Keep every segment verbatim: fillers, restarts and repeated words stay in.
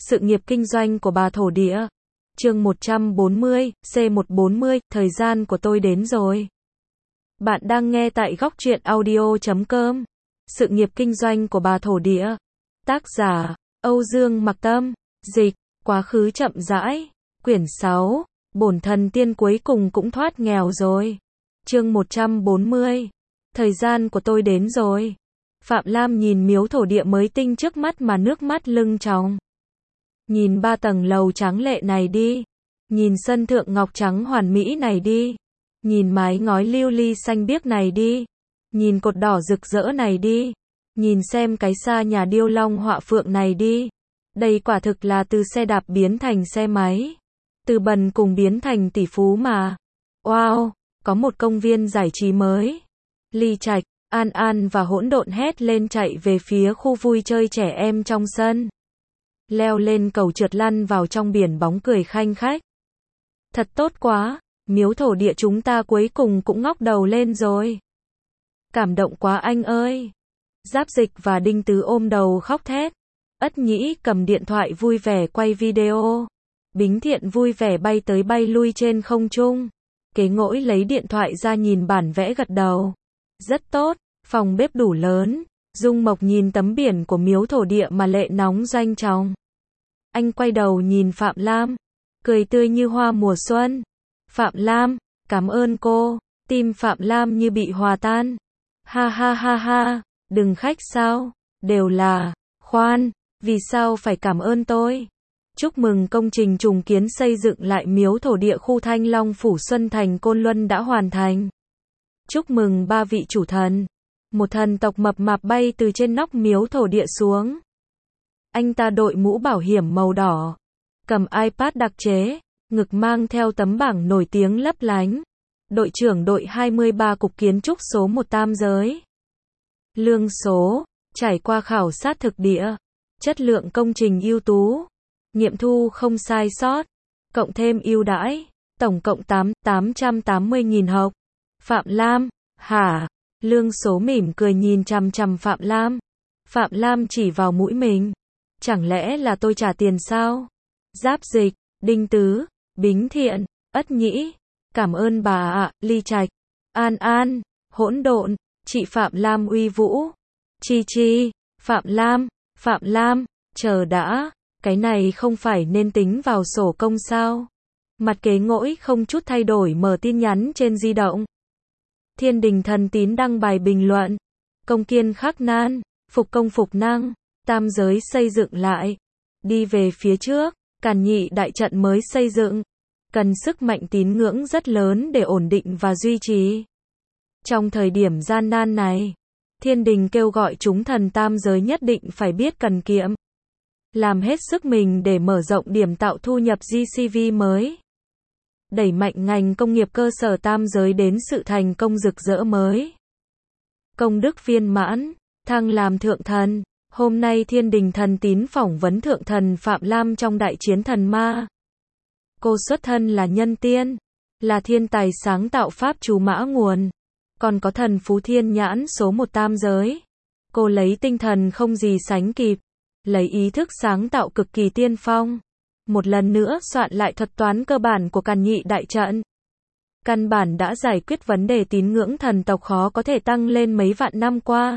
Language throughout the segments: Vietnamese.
Sự nghiệp kinh doanh của bà thổ địa. Chương một trăm bốn mươi, C một trăm bốn mươi, thời gian của tôi đến rồi. Bạn đang nghe tại góc truyện audio chấm com. Sự nghiệp kinh doanh của bà thổ địa. Tác giả, Âu Dương Mặc Tâm. Dịch, quá khứ chậm rãi. Quyển sáu, bổn thần tiên cuối cùng cũng thoát nghèo rồi. Chương một trăm bốn mươi. Thời gian của tôi đến rồi. Phạm Lam nhìn miếu thổ địa mới tinh trước mắt mà nước mắt lưng tròng. Nhìn ba tầng lầu tráng lệ này đi. Nhìn sân thượng ngọc trắng hoàn mỹ này đi. Nhìn mái ngói lưu ly xanh biếc này đi. Nhìn cột đỏ rực rỡ này đi. Nhìn xem cái xa nhà điêu long họa phượng này đi. Đây quả thực là từ xe đạp biến thành xe máy. Từ bần cùng biến thành tỷ phú mà. Wow, có một công viên giải trí mới. Ly Trạch, An An và Hỗn Độn hét lên chạy về phía khu vui chơi trẻ em trong sân. Leo lên cầu trượt lăn vào trong biển bóng cười khanh khách. Thật tốt quá, miếu thổ địa chúng ta cuối cùng cũng ngóc đầu lên rồi. Cảm động quá anh ơi. Giáp Dịch và Đinh Tứ ôm đầu khóc thét. Ất Nhĩ cầm điện thoại vui vẻ quay video. Bính Thiện vui vẻ bay tới bay lui trên không trung. Kế Ngỗi lấy điện thoại ra nhìn bản vẽ gật đầu. Rất tốt, phòng bếp đủ lớn. Dung Mộc nhìn tấm biển của miếu thổ địa mà lệ nóng doanh tròng. Anh quay đầu nhìn Phạm Lam, cười tươi như hoa mùa xuân. Phạm Lam, cảm ơn cô. Tim Phạm Lam như bị hòa tan. Ha ha ha ha, đừng khách sao, đều là, khoan, vì sao phải cảm ơn tôi? Chúc mừng công trình trùng kiến xây dựng lại miếu thổ địa khu Thanh Long Phủ Xuân Thành Côn Luân đã hoàn thành. Chúc mừng ba vị chủ thần. Một thần tộc mập mạp bay từ trên nóc miếu thổ địa xuống. Anh ta đội mũ bảo hiểm màu đỏ, cầm iPad đặc chế, ngực mang theo tấm bảng nổi tiếng lấp lánh. Đội trưởng đội hai mươi ba Cục Kiến trúc số một Tam Giới. Lương số, trải qua khảo sát thực địa, chất lượng công trình ưu tú, nghiệm thu không sai sót, cộng thêm ưu đãi, tổng cộng tám trăm tám mươi nghìn học. Phạm Lam, hả? Lương số mỉm cười nhìn chằm chằm Phạm Lam. Phạm Lam chỉ vào mũi mình. Chẳng lẽ là tôi trả tiền sao? Giáp Dịch, Đinh Tứ, Bính Thiện, Ất Nhĩ. Cảm ơn bà ạ, Ly Trạch, An An, Hỗn Độn, chị Phạm Lam uy vũ. Chi Chi, Phạm Lam, Phạm Lam, chờ đã, cái này không phải nên tính vào sổ công sao? Mặt Kế Ngỗi không chút thay đổi mở tin nhắn trên di động. Thiên Đình Thần Tín đăng bài bình luận. Công kiên khắc nan, phục công phục năng, tam giới xây dựng lại. Đi về phía trước, Càn Nhị đại trận mới xây dựng. Cần sức mạnh tín ngưỡng rất lớn để ổn định và duy trì. Trong thời điểm gian nan này, Thiên Đình kêu gọi chúng thần tam giới nhất định phải biết cần kiệm. Làm hết sức mình để mở rộng điểm tạo thu nhập giê xê vê mới. Đẩy mạnh ngành công nghiệp cơ sở tam giới đến sự thành công rực rỡ mới. Công đức viên mãn, thăng làm thượng thần. Hôm nay Thiên Đình Thần Tín phỏng vấn thượng thần Phạm Lam trong đại chiến thần ma. Cô xuất thân là nhân tiên, là thiên tài sáng tạo pháp chú mã nguồn, còn có thần phú thiên nhãn số một tam giới. Cô lấy tinh thần không gì sánh kịp, lấy ý thức sáng tạo cực kỳ tiên phong. Một lần nữa soạn lại thuật toán cơ bản của Càn Nhị đại trận. Căn bản đã giải quyết vấn đề tín ngưỡng thần tộc khó có thể tăng lên mấy vạn năm qua.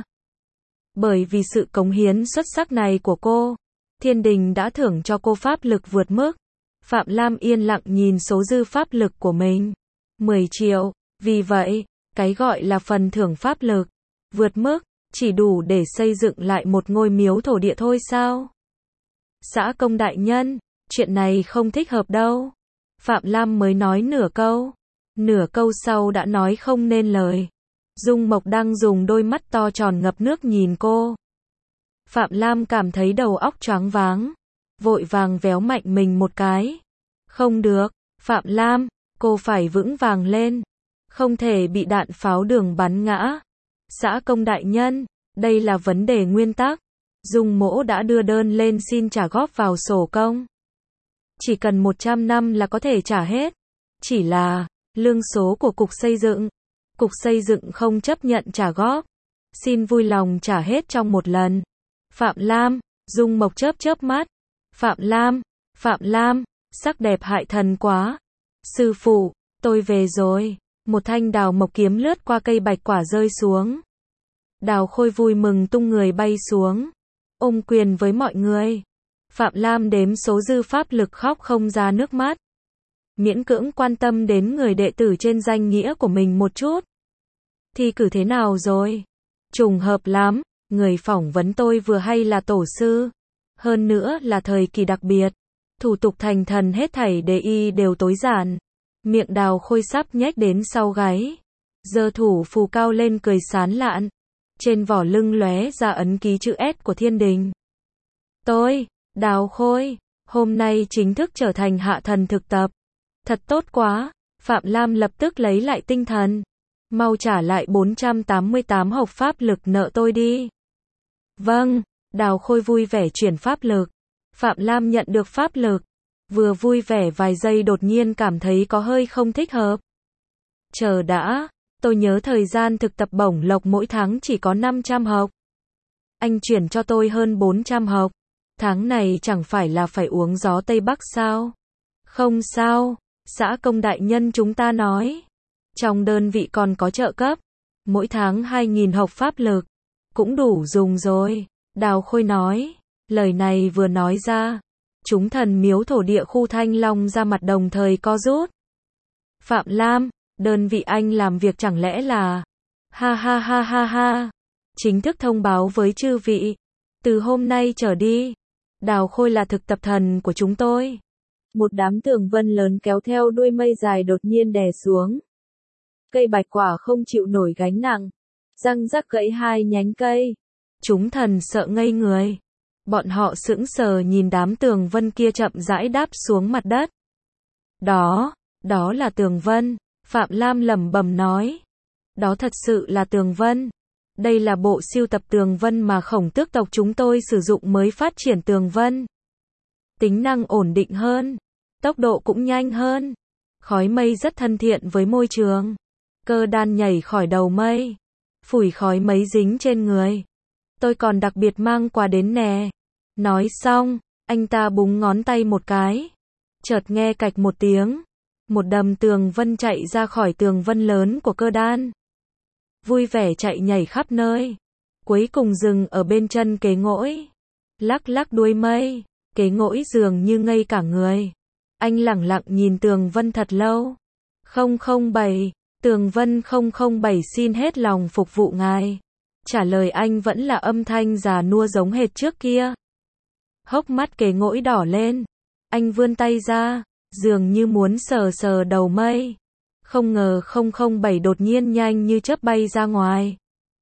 Bởi vì sự cống hiến xuất sắc này của cô, Thiên Đình đã thưởng cho cô pháp lực vượt mức. Phạm Lam yên lặng nhìn số dư pháp lực của mình. mười triệu, vì vậy, cái gọi là phần thưởng pháp lực vượt mức, chỉ đủ để xây dựng lại một ngôi miếu thổ địa thôi sao? Xã công đại nhân, chuyện này không thích hợp đâu. Phạm Lam mới nói nửa câu. Nửa câu sau đã nói không nên lời. Dung Mộc đang dùng đôi mắt to tròn ngập nước nhìn cô. Phạm Lam cảm thấy đầu óc choáng váng. Vội vàng véo mạnh mình một cái. Không được, Phạm Lam, cô phải vững vàng lên. Không thể bị đạn pháo đường bắn ngã. Xã công đại nhân, đây là vấn đề nguyên tắc. Dung Mỗ đã đưa đơn lên xin trả góp vào sổ công. Chỉ cần một trăm năm là có thể trả hết. Chỉ là, lương số của Cục Xây dựng. Cục Xây dựng không chấp nhận trả góp. Xin vui lòng trả hết trong một lần. Phạm Lam, Dung Mộc chớp chớp mắt. Phạm Lam, Phạm Lam, sắc đẹp hại thần quá. Sư phụ, tôi về rồi. Một thanh đào mộc kiếm lướt qua cây bạch quả rơi xuống. Đào Khôi vui mừng tung người bay xuống, ôm quyền với mọi người. Phạm Lam đếm số dư pháp lực khóc không ra nước mắt. Miễn cưỡng quan tâm đến người đệ tử trên danh nghĩa của mình một chút. Thi cử thế nào rồi? Trùng hợp lắm, người phỏng vấn tôi vừa hay là tổ sư. Hơn nữa là thời kỳ đặc biệt. Thủ tục thành thần hết thảy đề y đều tối giản. Miệng Đào Khôi sắp nhếch đến sau gáy. Giơ thủ phù cao lên cười sán lạn. Trên vỏ lưng lóe ra ấn ký chữ S của thiên đình. Tôi, Đào Khôi, hôm nay chính thức trở thành hạ thần thực tập. Thật tốt quá. Phạm Lam lập tức lấy lại tinh thần. Mau trả lại bốn trăm tám mươi tám hộc pháp lực nợ tôi đi. Vâng, Đào Khôi vui vẻ chuyển pháp lực. Phạm Lam nhận được pháp lực. Vừa vui vẻ vài giây đột nhiên cảm thấy có hơi không thích hợp. Chờ đã, tôi nhớ thời gian thực tập bổng lộc mỗi tháng chỉ có năm trăm hộc. Anh chuyển cho tôi hơn bốn trăm hộc. Tháng này chẳng phải là phải uống gió Tây Bắc sao? Không sao, xã công đại nhân chúng ta nói. Trong đơn vị còn có trợ cấp. Mỗi tháng hai nghìn hộc pháp lực. Cũng đủ dùng rồi. Đào Khôi nói. Lời này vừa nói ra. Chúng thần miếu thổ địa khu Thanh Long ra mặt đồng thời co rút. Phạm Lam, đơn vị anh làm việc chẳng lẽ là... Ha ha ha ha ha. Chính thức thông báo với chư vị. Từ hôm nay trở đi, Đào Khôi là thực tập thần của chúng tôi. Một đám tường vân lớn kéo theo đuôi mây dài đột nhiên đè xuống. Cây bạch quả không chịu nổi gánh nặng. Răng rắc gãy hai nhánh cây. Chúng thần sợ ngây người. Bọn họ sững sờ nhìn đám tường vân kia chậm rãi đáp xuống mặt đất. Đó, đó là tường vân. Phạm Lam lẩm bẩm nói. Đó thật sự là tường vân. Đây là bộ siêu tập tường vân mà Khổng Tước tộc chúng tôi sử dụng mới phát triển tường vân. Tính năng ổn định hơn. Tốc độ cũng nhanh hơn. Khói mây rất thân thiện với môi trường. Cơ đan nhảy khỏi đầu mây. Phủi khói mấy dính trên người. Tôi còn đặc biệt mang quà đến nè. Nói xong, anh ta búng ngón tay một cái. Chợt nghe cạch một tiếng. Một đầm tường vân chạy ra khỏi tường vân lớn của cơ đan. Vui vẻ chạy nhảy khắp nơi. Cuối cùng dừng ở bên chân Kế Ngỗi. Lắc lắc đuôi mây. Kế Ngỗi dường như ngây cả người. Anh lẳng lặng nhìn tường vân thật lâu. không không bảy, tường vân không không bảy xin hết lòng phục vụ ngài. Trả lời anh vẫn là âm thanh già nua giống hệt trước kia. Hốc mắt Kế Ngỗi đỏ lên. Anh vươn tay ra, dường như muốn sờ sờ đầu mây. Không ngờ không không bảy đột nhiên nhanh như chớp bay ra ngoài.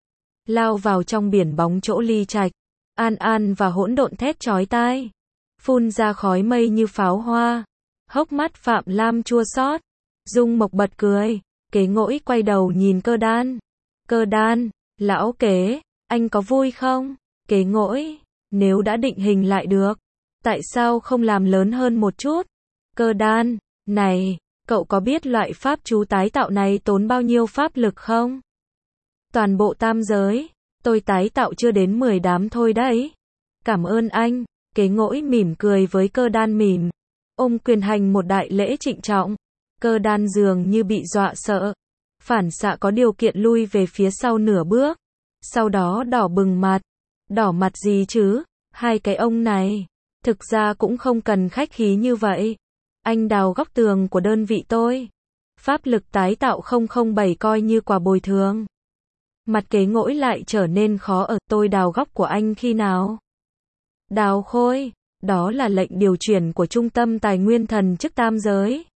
Lao vào trong biển bóng chỗ ly trạch. An An và hỗn độn thét chói tai. Phun ra khói mây như pháo hoa. Hốc mắt Phạm Lam chua xót. Dung Mộc bật cười. Kế Ngỗi quay đầu nhìn Cơ Đan. Cơ Đan, lão Kế, anh có vui không? Kế Ngỗi, nếu đã định hình lại được, tại sao không làm lớn hơn một chút? Cơ Đan, này, cậu có biết loại pháp chú tái tạo này tốn bao nhiêu pháp lực không? Toàn bộ tam giới, tôi tái tạo chưa đến mười đám thôi đấy. Cảm ơn anh. Kế Ngỗi mỉm cười với Cơ Đan mỉm. Ôm quyền hành một đại lễ trịnh trọng. Cơ Đan dường như bị dọa sợ. Phản xạ có điều kiện lui về phía sau nửa bước. Sau đó đỏ bừng mặt. Đỏ mặt gì chứ? Hai cái ông này. Thực ra cũng không cần khách khí như vậy. Anh đào góc tường của đơn vị tôi. Pháp lực tái tạo không không bảy coi như quà bồi thường. Mặt Kế Ngỗi lại trở nên khó ở. Tôi đào góc của anh khi nào? Đào Khôi, đó là lệnh điều chuyển của Trung tâm Tài nguyên Thần chức tam giới.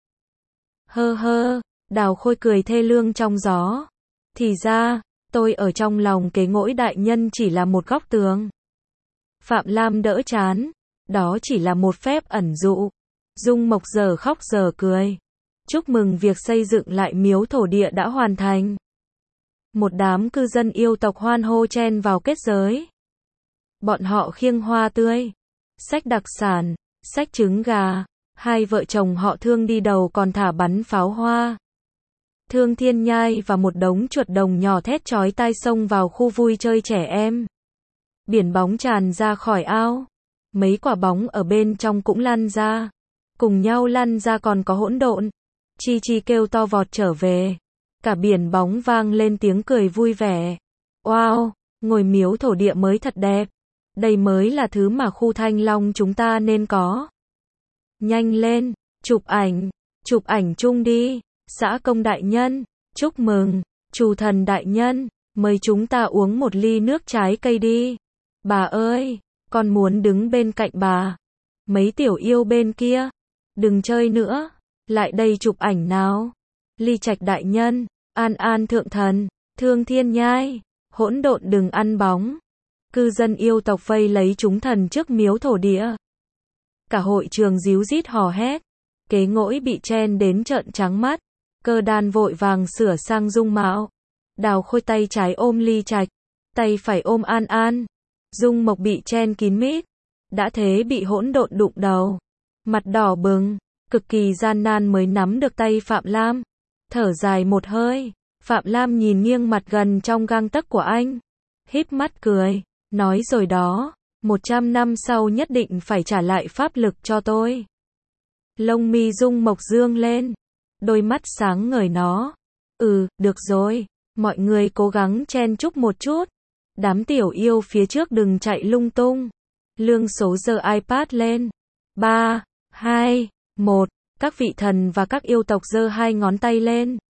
Hơ hơ, Đào Khôi cười thê lương trong gió. Thì ra, tôi ở trong lòng Kế Ngỗi đại nhân chỉ là một góc tường. Phạm Lam đỡ chán. Đó chỉ là một phép ẩn dụ. Dung Mộc giờ khóc giờ cười. Chúc mừng việc xây dựng lại miếu thổ địa đã hoàn thành. Một đám cư dân yêu tộc hoan hô chen vào kết giới. Bọn họ khiêng hoa tươi, xách đặc sản, xách trứng gà. Hai vợ chồng họ Thương đi đầu còn thả bắn pháo hoa. Thương Thiên Nhai và một đống chuột đồng nhỏ thét chói tai xông vào khu vui chơi trẻ em. Biển bóng tràn ra khỏi ao. mấy quả bóng ở bên trong cũng lăn ra. Cùng nhau lăn ra còn có hỗn độn. Chi Chi kêu to vọt trở về. Cả biển bóng vang lên tiếng cười vui vẻ. Wow, ngôi miếu thổ địa mới thật đẹp. Đây mới là thứ mà khu Thanh Long chúng ta nên có. Nhanh lên, chụp ảnh, chụp ảnh chung đi. Xã công đại nhân, chúc mừng. Chủ thần đại nhân, mời chúng ta uống một ly nước trái cây đi. Bà ơi, con muốn đứng bên cạnh bà. Mấy tiểu yêu bên kia, đừng chơi nữa, lại đây chụp ảnh nào. Ly Trạch đại nhân, An An thượng thần, Thương Thiên Nhai, hỗn độn đừng ăn bóng. Cư dân yêu tộc vây lấy chúng thần trước miếu thổ địa. Cả hội trường ríu rít hò hét. Kế Ngỗi bị chen đến trợn trắng mắt. Cơ Đan vội vàng sửa sang dung mạo. Đào Khôi tay trái ôm Ly Trạch, tay phải ôm An An. Dung Mộc bị chen kín mít, đã thế bị hỗn độn đụng đầu, mặt đỏ bừng, cực kỳ gian nan mới nắm được tay Phạm Lam. Thở dài một hơi, Phạm Lam nhìn nghiêng mặt gần trong gang tấc của anh, híp mắt cười, nói rồi đó, một trăm năm sau nhất định phải trả lại pháp lực cho tôi. Lông mi Dung Mộc dương lên, đôi mắt sáng ngời nó. Ừ, được rồi, mọi người cố gắng chen chúc một chút. Đám tiểu yêu phía trước đừng chạy lung tung. Lương Số giơ iPad lên. ba, hai, một. Các vị thần và các yêu tộc giơ hai ngón tay lên.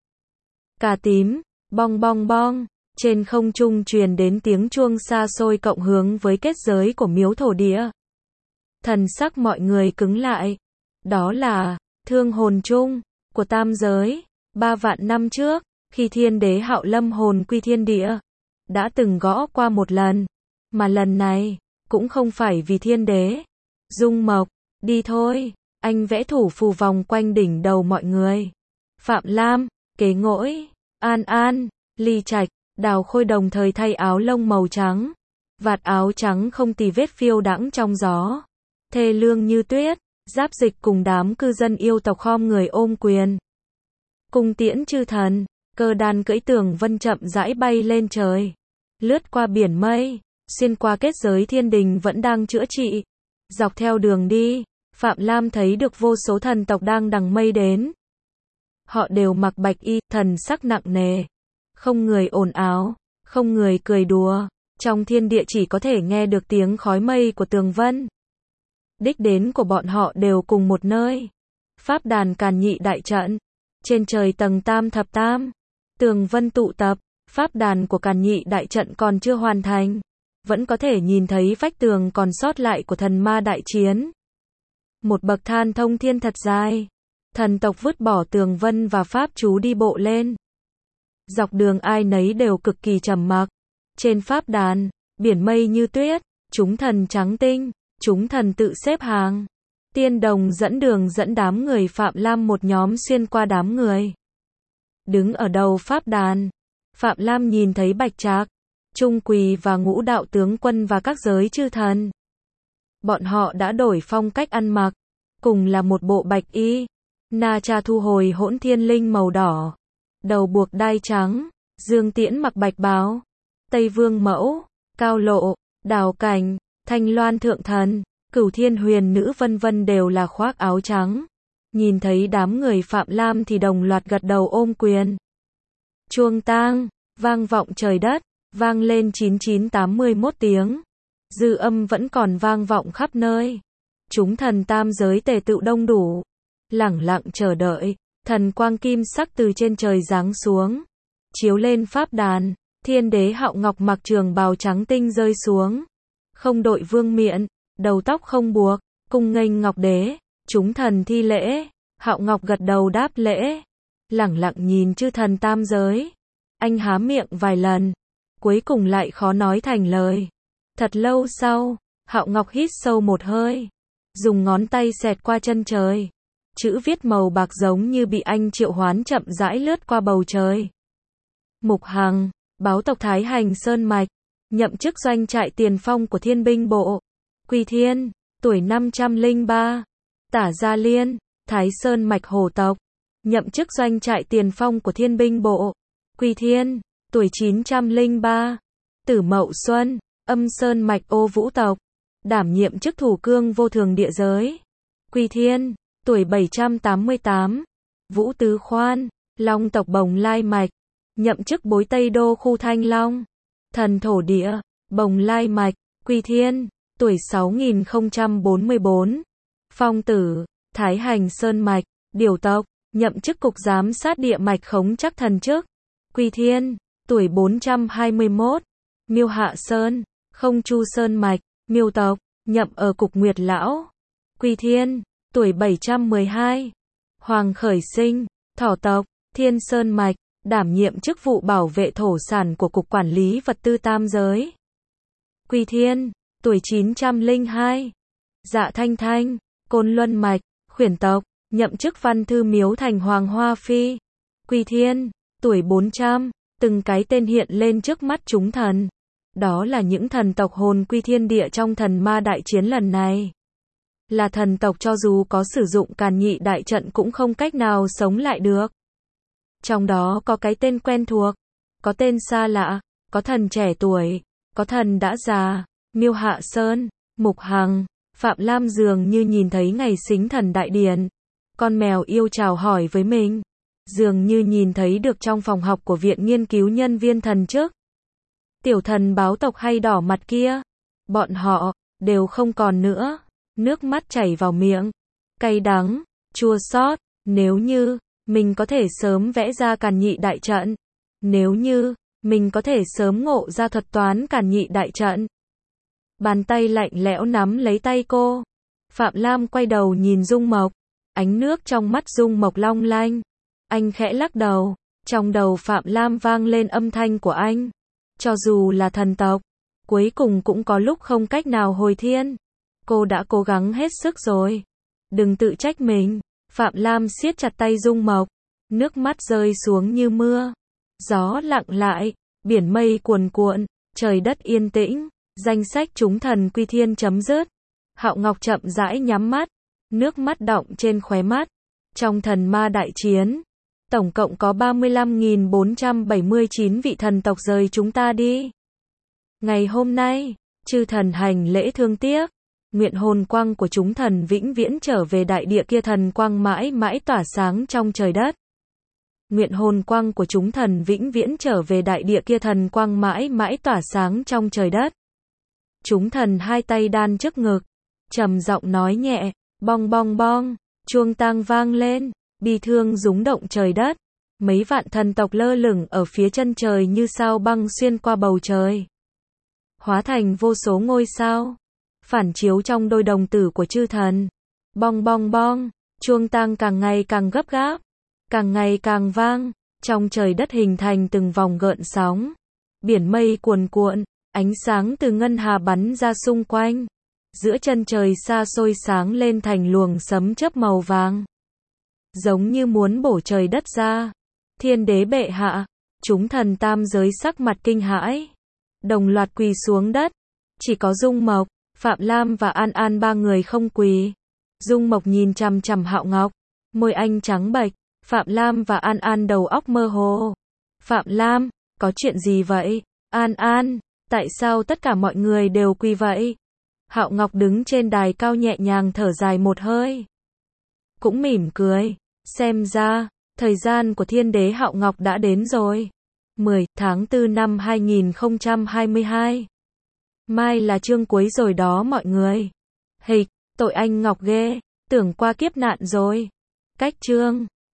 Cà tím, bong bong bong. Trên không trung truyền đến tiếng chuông xa xôi cộng hướng với kết giới của miếu thổ địa. Thần sắc mọi người cứng lại. Đó là thương hồn chung của tam giới. Ba vạn năm trước, khi thiên đế Hạo Lâm hồn quy thiên địa, đã từng gõ qua một lần. Mà lần này, cũng không phải vì thiên đế. Dung Mộc, đi thôi. Anh vẽ thủ phù vòng quanh đỉnh đầu mọi người. Phạm Lam, Kế Ngỗi, An An, Ly Trạch, Đào Khôi đồng thời thay áo lông màu trắng. Vạt áo trắng không tì vết phiêu đãng trong gió. Thê lương như tuyết, Giáp Dịch cùng đám cư dân yêu tộc khom người ôm quyền. Cung tiễn chư thần, Cơ Đan cưỡi tường vân chậm rãi bay lên trời. Lướt qua biển mây, xuyên qua kết giới thiên đình vẫn đang chữa trị. Dọc theo đường đi, Phạm Lam thấy được vô số thần tộc đang đằng mây đến. Họ đều mặc bạch y, thần sắc nặng nề. Không người ồn ào, không người cười đùa. Trong thiên địa chỉ có thể nghe được tiếng khói mây của tường vân. Đích đến của bọn họ đều cùng một nơi. Pháp đàn Càn Nhị đại trận. Trên trời tầng tam thập tam. Tường vân tụ tập. Pháp đàn của Càn Nhị đại trận còn chưa hoàn thành. Vẫn có thể nhìn thấy vách tường còn sót lại của thần ma đại chiến. Một bậc thang thông thiên thật dài. Thần tộc vứt bỏ tường vân và pháp chú đi bộ lên. Dọc đường ai nấy đều cực kỳ trầm mặc. Trên pháp đàn, biển mây như tuyết, chúng thần trắng tinh, chúng thần tự xếp hàng. Tiên đồng dẫn đường dẫn đám người Phạm Lam một nhóm xuyên qua đám người. Đứng ở đầu pháp đàn, Phạm Lam nhìn thấy Bạch Trạc, Trung Quỳ và Ngũ đạo tướng quân và các giới chư thần. Bọn họ đã đổi phong cách ăn mặc, cùng là một bộ bạch y. Na Cha thu hồi hỗn thiên linh màu đỏ, đầu buộc đai trắng. Dương Tiễn mặc bạch bào, Tây Vương Mẫu, Cao Lộ, Đào Cảnh, Thanh Loan thượng thần, Cửu Thiên huyền nữ vân vân đều là khoác áo trắng. Nhìn thấy đám người Phạm Lam thì đồng loạt gật đầu ôm quyền. Chuông tang vang vọng trời đất, vang lên chín chín tám mươi mốt tiếng. Dư âm vẫn còn vang vọng khắp nơi. Chúng thần tam giới tề tựu đông đủ, lẳng lặng chờ đợi. Thần quang kim sắc từ trên trời giáng xuống, chiếu lên pháp đàn. Thiên đế Hạo Ngọc mặc trường bào trắng tinh rơi xuống, không đội vương miện, đầu tóc không buộc, cung nghênh Ngọc đế. Chúng thần thi lễ, Hạo Ngọc gật đầu đáp lễ, lẳng lặng nhìn chư thần tam giới. Anh há miệng vài lần, cuối cùng lại khó nói thành lời. Thật lâu sau, Hạo Ngọc hít sâu một hơi, dùng ngón tay xẹt qua chân trời. Chữ viết màu bạc giống như bị anh triệu hoán chậm rãi lướt qua bầu trời. Mục Hằng, báo tộc Thái Hành Sơn Mạch, nhậm chức doanh trại tiền phong của Thiên binh bộ. Quỳ Thiên, tuổi năm trăm lẻ ba. Tả Gia Liên, Thái Sơn Mạch Hổ tộc, nhậm chức doanh trại tiền phong của Thiên binh bộ. Quỳ Thiên, tuổi chín trăm lẻ ba. Tử Mậu Xuân, Âm Sơn Mạch Ô Vũ tộc, đảm nhiệm chức thủ cương vô thường địa giới. Quy Thiên, tuổi bảy trăm tám mươi tám. Vũ Tứ Khoan, Long tộc Bồng Lai Mạch, nhậm chức bối Tây Đô khu Thanh Long. Thần thổ địa, Bồng Lai Mạch. Quy Thiên, tuổi sáu nghìn không trăm bốn mươi bốn. Phong tử, Thái Hành Sơn Mạch, Điều tộc, nhậm chức cục giám sát địa mạch khống chắc thần chức. Quy Thiên, tuổi bốn trăm hai mươi mốt. Miêu Hạ Sơn, Không Chu Sơn Mạch, Miêu tộc, nhậm ở cục Nguyệt Lão. Quy Thiên, tuổi bảy trăm mười hai. Hoàng Khởi Sinh, Thỏ tộc, Thiên Sơn Mạch, đảm nhiệm chức vụ bảo vệ thổ sản của cục quản lý vật tư tam giới. Quy Thiên, tuổi chín trăm lẻ hai. Dạ Thanh Thanh, Côn Luân Mạch, Khuyển tộc, nhậm chức văn thư miếu thành Hoàng Hoa Phi. Quy Thiên, tuổi bốn trăm, từng cái tên hiện lên trước mắt chúng thần. Đó là những thần tộc hồn quy thiên địa trong thần ma đại chiến lần này. Là thần tộc cho dù có sử dụng càn nhị đại trận cũng không cách nào sống lại được. Trong đó có cái tên quen thuộc, có tên xa lạ, có thần trẻ tuổi, có thần đã già. Miêu Hạ Sơn, Mục Hằng, Phạm Lam dường như nhìn thấy ngày xính thần đại điển. Con mèo yêu chào hỏi với mình. Dường như nhìn thấy được trong phòng học của Viện Nghiên cứu Nhân viên thần chức. Tiểu thần báo tộc hay đỏ mặt kia. Bọn họ, đều không còn nữa. Nước mắt chảy vào miệng. Cay đắng, chua xót. Nếu như, mình có thể sớm vẽ ra càn nhị đại trận. Nếu như, mình có thể sớm ngộ ra thuật toán càn nhị đại trận. Bàn tay lạnh lẽo nắm lấy tay cô. Phạm Lam quay đầu nhìn Dung Mộc. Ánh nước trong mắt Dung Mộc long lanh. Anh khẽ lắc đầu. Trong đầu Phạm Lam vang lên âm thanh của anh. Cho dù là thần tộc, cuối cùng cũng có lúc không cách nào hồi thiên. Cô đã cố gắng hết sức rồi. Đừng tự trách mình. Phạm Lam siết chặt tay Dung Mộc. Nước mắt rơi xuống như mưa. Gió lặng lại. Biển mây cuồn cuộn. Trời đất yên tĩnh. Danh sách chúng thần quy thiên chấm dứt. Hạo Ngọc chậm rãi nhắm mắt. Nước mắt đọng trên khóe mắt. Trong thần ma đại chiến, tổng cộng có ba mươi lăm nghìn bốn trăm bảy mươi chín vị thần tộc rời chúng ta đi. Ngày hôm nay, chư thần hành lễ thương tiếc. Nguyện hồn quang của chúng thần vĩnh viễn trở về đại địa kia, thần quang mãi mãi tỏa sáng trong trời đất. Nguyện hồn quang của chúng thần vĩnh viễn trở về đại địa kia, thần quang mãi mãi tỏa sáng trong trời đất. Chúng thần hai tay đan trước ngực, trầm giọng nói nhẹ, bong bong bong, chuông tang vang lên, bi thương rúng động trời đất. Mấy vạn thần tộc lơ lửng ở phía chân trời như sao băng xuyên qua bầu trời. Hóa thành vô số ngôi sao, phản chiếu trong đôi đồng tử của chư thần. Bong bong bong, chuông tang càng ngày càng gấp gáp, càng ngày càng vang, trong trời đất hình thành từng vòng gợn sóng. Biển mây cuồn cuộn, ánh sáng từ ngân hà bắn ra xung quanh. Giữa chân trời xa xôi sáng lên thành luồng sấm chớp màu vàng. Giống như muốn bổ trời đất ra. Thiên đế bệ hạ, chúng thần tam giới sắc mặt kinh hãi. Đồng loạt quỳ xuống đất. Chỉ có Dung Mộc, Phạm Lam và An An ba người không quỳ. Dung Mộc nhìn chằm chằm Hạo Ngọc. Môi anh trắng bệch. Phạm Lam và An An đầu óc mơ hồ. Phạm Lam, có chuyện gì vậy? An An, tại sao tất cả mọi người đều quỳ vậy? Hạo Ngọc đứng trên đài cao nhẹ nhàng thở dài một hơi. Cũng mỉm cười. Xem ra, thời gian của thiên đế Hạo Ngọc đã đến rồi. mười tháng tư năm hai nghìn không trăm hai mươi hai. Mai là chương cuối rồi đó mọi người. Hịch, tội anh Ngọc ghê, tưởng qua kiếp nạn rồi. Cách chương.